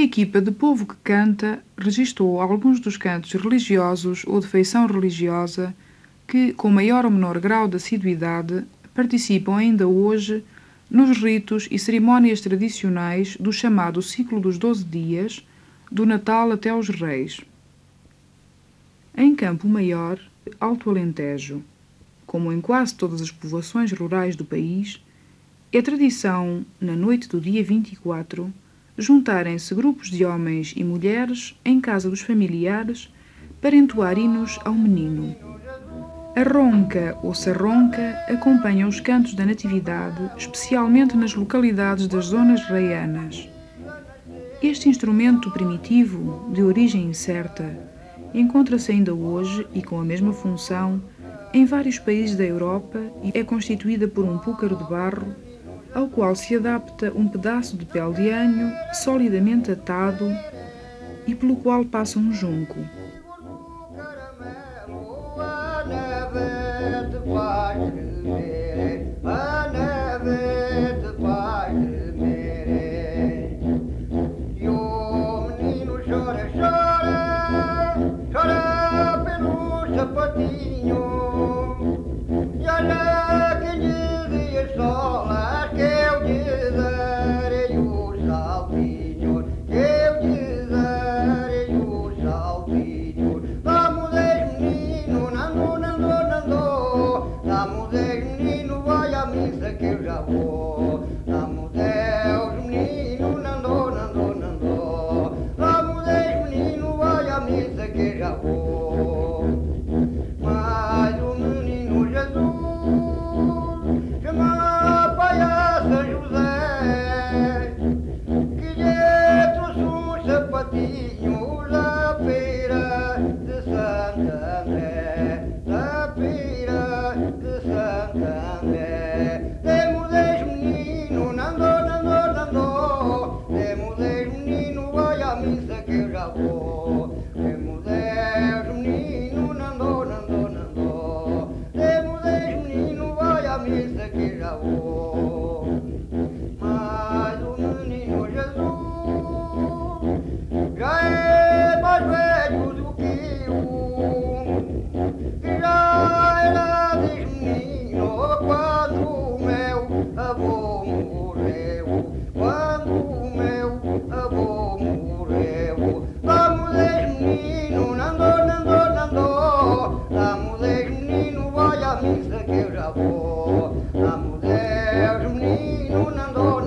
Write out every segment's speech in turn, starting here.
equipa de Povo que Canta registou alguns dos cantos religiosos ou de feição religiosa que, com maior ou menor grau de assiduidade, participam ainda hoje nos ritos e cerimónias tradicionais do chamado ciclo dos 12 dias, do Natal até aos Reis. Em Campo Maior, Alto Alentejo, como em quase todas as povoações rurais do país, é tradição, na noite do dia 24, juntarem-se grupos de homens e mulheres em casa dos familiares para entoar hinos ao menino. A ronca ou sarronca acompanha os cantos da natividade, especialmente nas localidades das zonas raianas. Este instrumento primitivo, de origem incerta, encontra-se ainda hoje, e com a mesma função, em vários países da Europa e é constituída por um púcaro de barro, ao qual se adapta um pedaço de pele de anho solidamente atado e pelo qual passa um junco.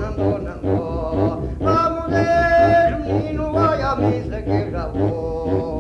Vamos, menino, vai à missa que eu já vou.